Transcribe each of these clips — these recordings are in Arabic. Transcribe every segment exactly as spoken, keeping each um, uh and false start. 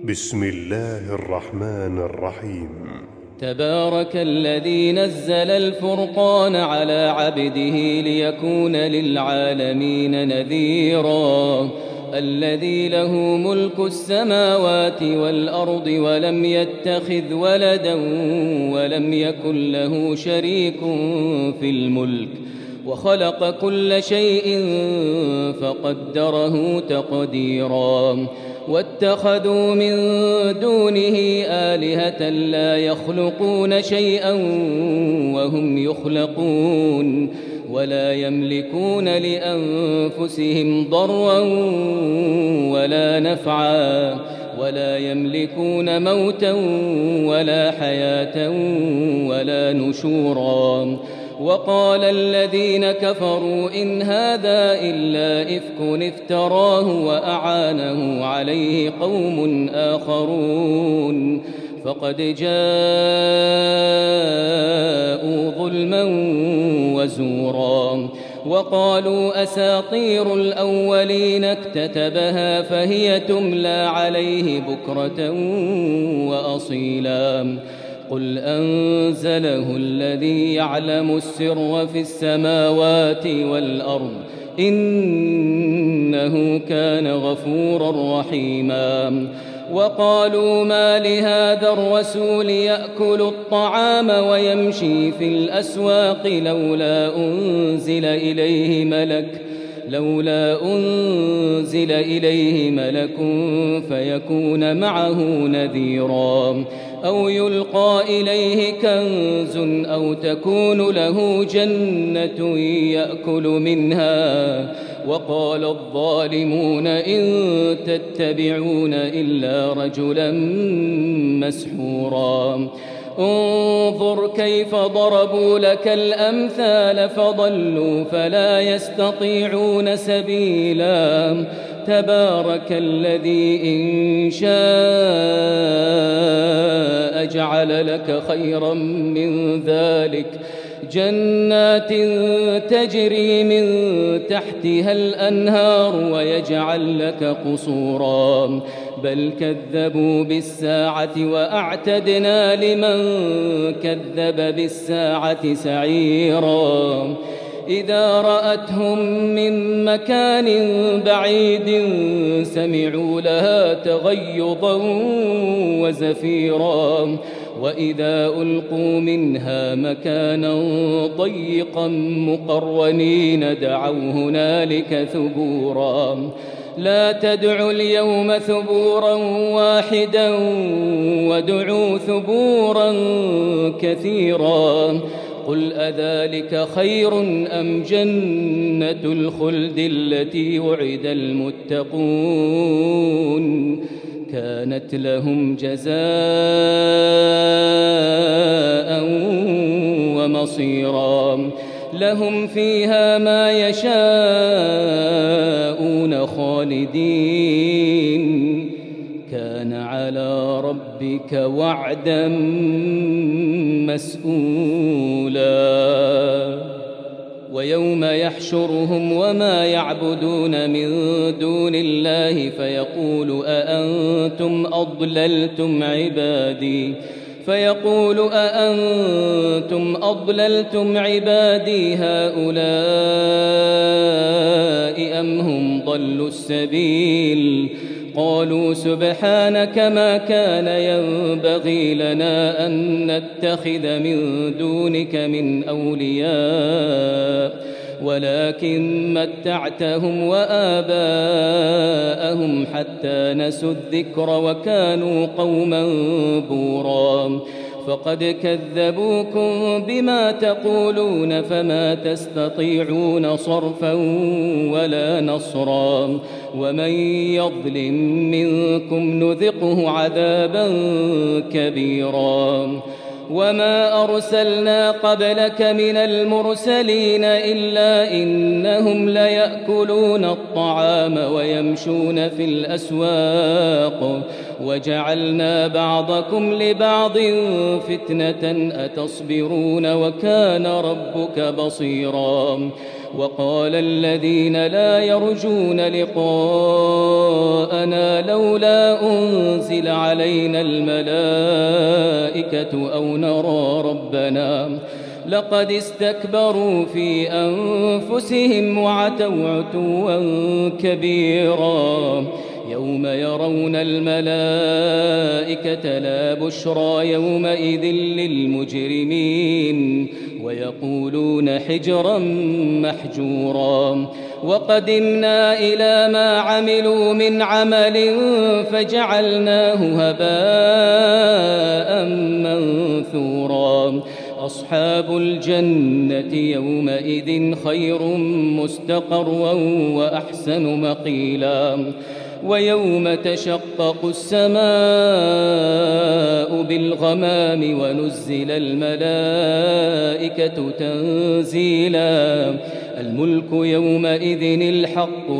بسم الله الرحمن الرحيم. تبارك الذي نزل الفرقان على عبده ليكون للعالمين نذيرا. الذي له ملك السماوات والأرض ولم يتخذ ولدا ولم يكن له شريك في الملك وخلق كل شيء فقدره تقديرا. واتخذوا من دونه آلهة لا يخلقون شيئا وهم يخلقون ولا يملكون لأنفسهم ضرا ولا نفعا ولا يملكون موتا ولا حياة ولا نشورا. وقال الذين كفروا إن هذا إلا إفك افتراه وأعانه عليه قوم آخرون فقد جاءوا ظلما وزورا. وقالوا أساطير الأولين اكتتبها فهي تملى عليه بكرة وأصيلا. قل أنزله الذي يعلم السر في السماوات والأرض إنه كان غفورا رحيما. وقالوا ما لهذا الرسول يأكل الطعام ويمشي في الأسواق لولا أنزل إليه ملك لولا أنزل إليه ملك فيكون معه نذيرا أو يلقى إليه كنز أو تكون له جنة يأكل منها. وقال الظالمون إن تتبعون إلا رجلا مسحورا. انظر كيف ضربوا لك الأمثال فضلوا فلا يستطيعون سبيلا. تبارك الذي إن شاء جعل لك خيرا من ذلك جنات تجري من تحتها الأنهار ويجعل لك قصورا بل كذبوا بالساعة وأعتدنا لمن كذب بالساعة سعيرا. إذا رأتهم من مكان بعيد سمعوا لها تغيظا وزفيرا وإذا ألقوا منها مكانا ضيقا مقرنين دعوا هنالك ثبورا. لا تدعوا اليوم ثبورا واحدا وادعوا ثبورا كثيرا. قل أذلك خير أم جنة الخلد التي وعد المتقون كانت لهم جزاء ومصيرا. لهم فيها ما يشاءون خالدين كان على ربك وعدا مسئولا. ويوم يحشرهم وما يعبدون من دون الله فيقول أأنتم أضللتم عبادي فيقول أأنتم أضللتم عبادي هؤلاء أم هم ضلوا السبيل. قالوا سبحانك ما كان ينبغي لنا أن نتخذ من دونك من أولياء ولكن متعتهم وآباءهم حتى نسوا الذكر وكانوا قوما بورا. فقد كذبوكم بما تقولون فما تستطيعون صرفا ولا نصرا. ومن يظلم منكم نذقه عذابا كبيرا. وما أرسلنا قبلك من المرسلين إلا إنهم ليأكلون الطعام ويمشون في الأسواق وجعلنا بعضكم لبعض فتنة أتصبرون وكان ربك بصيرا. وقال الذين لا يرجون لقاءنا لولا أنزل علينا الملائكة أو نرى ربنا لقد استكبروا في أنفسهم وعتوا عتوا كبيرا يوم يرون الملائكة لا بشرى يومئذ للمجرمين ويقولون حجرا محجورا وقدمنا إلى ما عملوا من عمل فجعلناه هباء منثورا أصحاب الجنة يومئذ خير مستقرا وأحسن مقيلا ويوم تشقق السماء بالغمام ونزل الملائكة تنزيلا الملك يومئذ الحق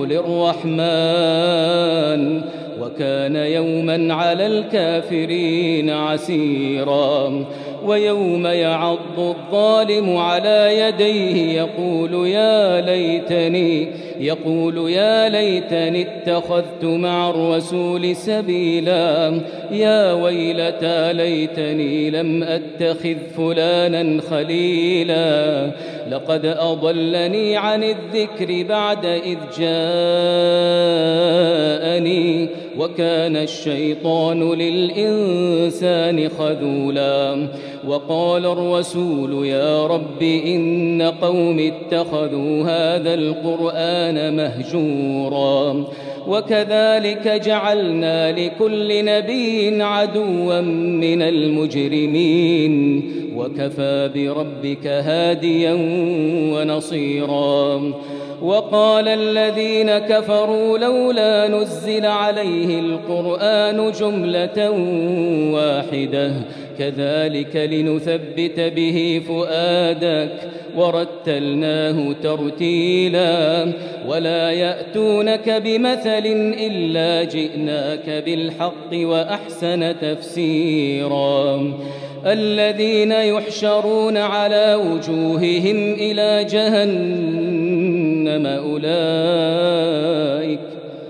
للرحمن وكان يوما على الكافرين عسيرا ويوم يعض الظالم على يديه يقول يا ليتني يقول يا ليتني اتخذت مع الرسول سبيلا يا ويلتى ليتني لم أتخذ فلانا خليلا لقد أضلني عن الذكر بعد إذ جاءني وكان الشيطان للإنسان خذولا وقال الرسول يا رب إن قوم اتخذوا هذا القرآن مهجورا وكذلك جعلنا لكل نبي عدوا من المجرمين وكفى بربك هاديا ونصيرا وقال الذين كفروا لولا نزل عليه القرآن جملة واحدة كذلك لنثبت به فؤادك ورتلناه ترتيلا ولا يأتونك بمثل إلا جئناك بالحق وأحسن تفسيرا الذين يحشرون على وجوههم إلى جهنم أولئك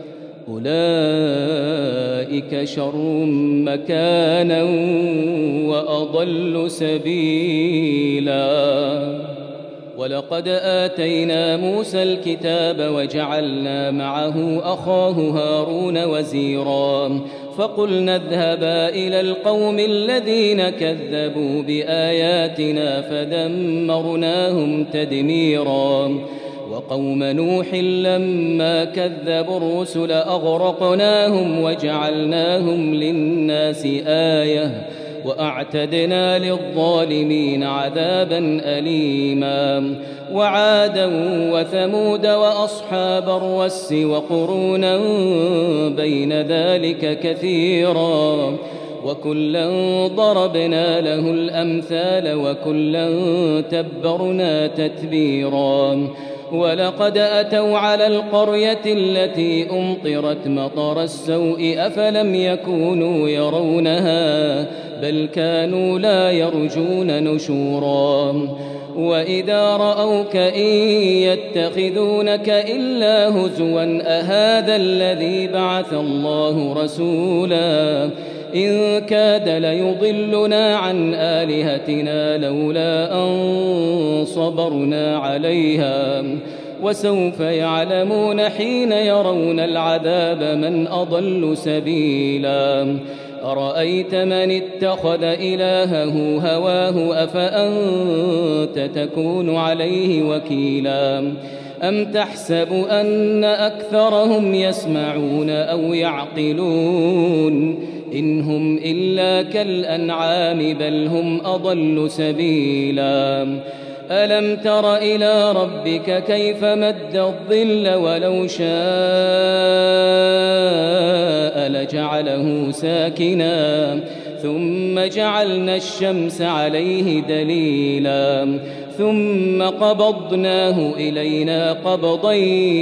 أولئك شر مكانا وأضل سبيلا ولقد آتينا موسى الكتاب وجعلنا معه أخاه هارون وزيرا فقلنا اذهبا إلى القوم الذين كذبوا بآياتنا فدمرناهم تدميرا وقوم نوح لما كذبوا الرسل أغرقناهم وجعلناهم للناس آية وأعتدنا للظالمين عذابا أليما وعادا وثمود وأصحاب الرس وقرونا بين ذلك كثيرا وكلا ضربنا له الأمثال وكلا تبرنا تتبيرا ولقد أتوا على القرية التي أمطرت مطر السوء أفلم يكونوا يرونها بل كانوا لا يرجون نشورا وإذا رأوك إن يتخذونك إلا هزوا أهذا الذي بعث الله رسولا إن كاد ليضلنا عن آلهتنا لولا أن صبرنا عليها وسوف يعلمون حين يرون العذاب من أضل سبيلا أرأيت من اتخذ إلهه هواه أفأنت تكون عليه وكيلا أم تحسب أن أكثرهم يسمعون أو يعقلون إن هم إلا كالأنعام بل هم أضل سبيلا ألم تر إلى ربك كيف مد الظل ولو شاء لجعله ساكنا ثم جعلنا الشمس عليه دليلا ثم قبضناه إلينا قبضا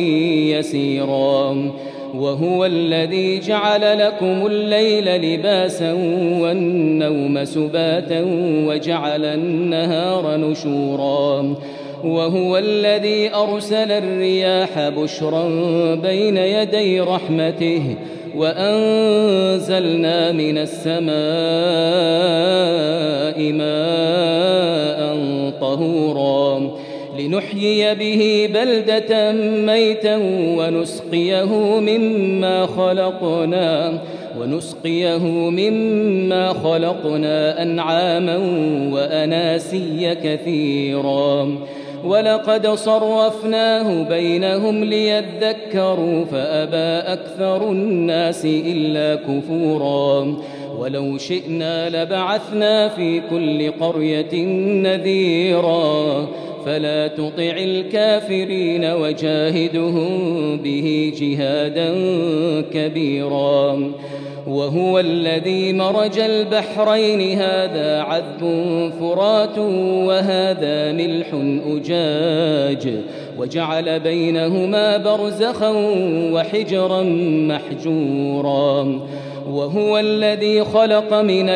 يسيرا وهو الذي جعل لكم الليل لباسا والنوم سباتا وجعل النهار نشورا وهو الذي أرسل الرياح بشرا بين يدي رحمته وأنزلنا من السماء ماء طهورا لنحيي به بلدة ميتا ونسقيه مما خلقنا ونسقيه مما خلقنا أنعاما وأناسيا كثيرا ولقد صرفناه بينهم ليذكروا فأبى أكثر الناس إلا كفورا ولو شئنا لبعثنا في كل قرية نذيرا فلا تطع الكافرين وجاهدهم به جهادا كبيرا وهو الذي مرج البحرين هذا عذب فرات وهذا ملح أجاج وجعل بينهما برزخا وحجرا محجورا وهو الذي خلق من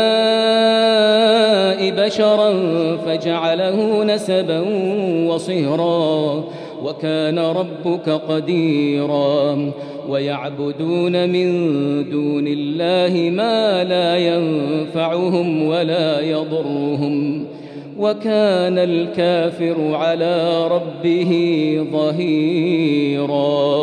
الماء بشرا فجعله نسبا وصهرا وكان ربك قديرا ويعبدون من دون الله ما لا ينفعهم ولا يضرهم وكان الكافر على ربه ظهيرا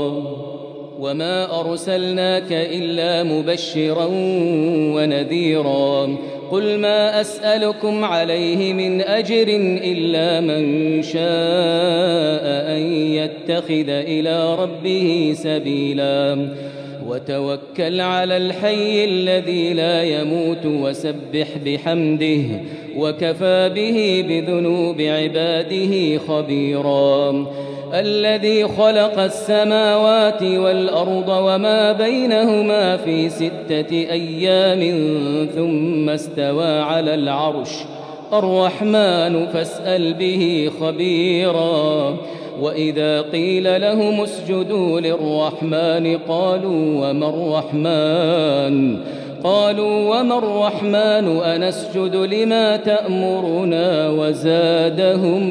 وما أرسلناك إلا مبشرا ونذيرا قل ما أسألكم عليه من أجر إلا من شاء أن يتخذ إلى ربه سبيلا وتوكل على الحي الذي لا يموت وسبح بحمده وكفى به بذنوب عباده خبيرا الذي خلق السماوات والأرض وما بينهما في ستة أيام ثم استوى على العرش الرحمن فاسأل به خبيرا وإذا قيل لهم اسجدوا للرحمن قالوا وما الرحمن قالوا وما الرحمن أنسجد لما تأمرنا وزادهم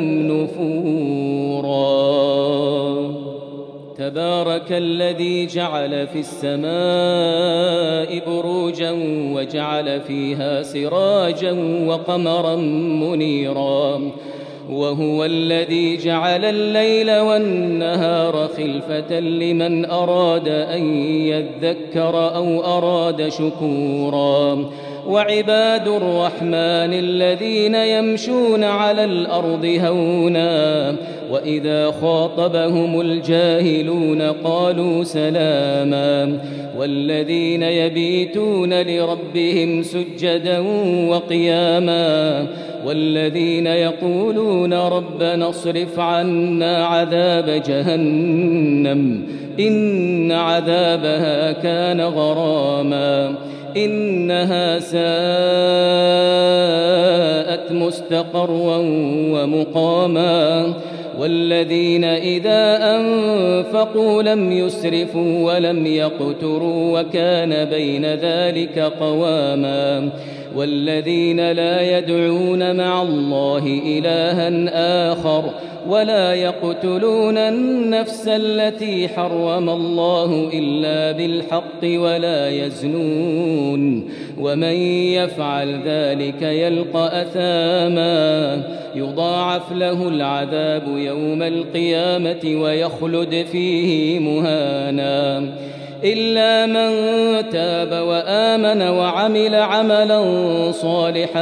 نفورا تبارك الذي جعل في السماء بروجا وجعل فيها سراجا وقمرا منيرا وهو الذي جعل الليل والنهار خلفة لمن أراد أن يذكر أو أراد شكورا وعباد الرحمن الذين يمشون على الأرض هونا وإذا خاطبهم الجاهلون قالوا سلاما والذين يبيتون لربهم سجدا وقياما والذين يقولون ربنا اصرف عنا عذاب جهنم إن عذابها كان غراما إنها ساءت مستقرا ومقاما والذين إذا أنفقوا لم يسرفوا ولم يقتروا وكان بين ذلك قواما والذين لا يدعون مع الله إلها آخر ولا يقتلون النفس التي حرم الله إلا بالحق ولا يزنون ومن يفعل ذلك يلقى أثاما يضاعف له العذاب يوم القيامة ويخلد فيه مهانا إلا من تاب وآمن وعمل عملا صالحا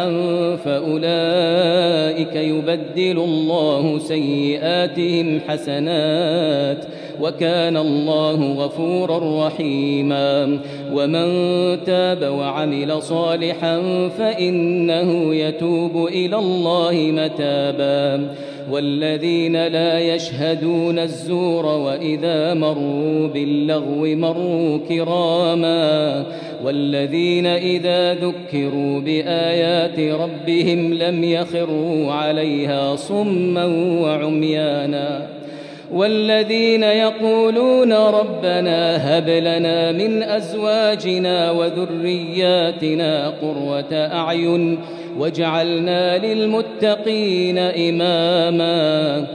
فأولئك يبدل الله سيئاتهم حسنات وكان الله غفورا رحيما ومن تاب وعمل صالحا فإنه يتوب إلى الله متابا والذين لا يشهدون الزور وإذا مروا باللغو مروا كراما والذين إذا ذكروا بآيات ربهم لم يخروا عليها صما وعميانا والذين يقولون ربنا هب لنا من أزواجنا وذرياتنا قرة أعين وجعلنا للمتقين إماما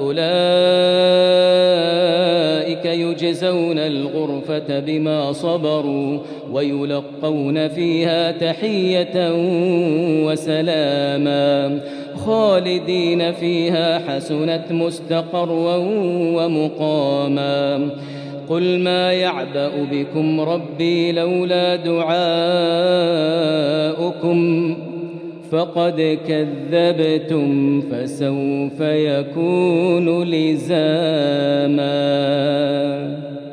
أولئك يجزون الغرفة بما صبروا ويلقون فيها تحية وسلاما خالدين فيها حسنت مستقرا ومقاما قل ما يعبأ بكم ربي لولا دعاؤكم فقد كذبتم فسوف يكون لزاما.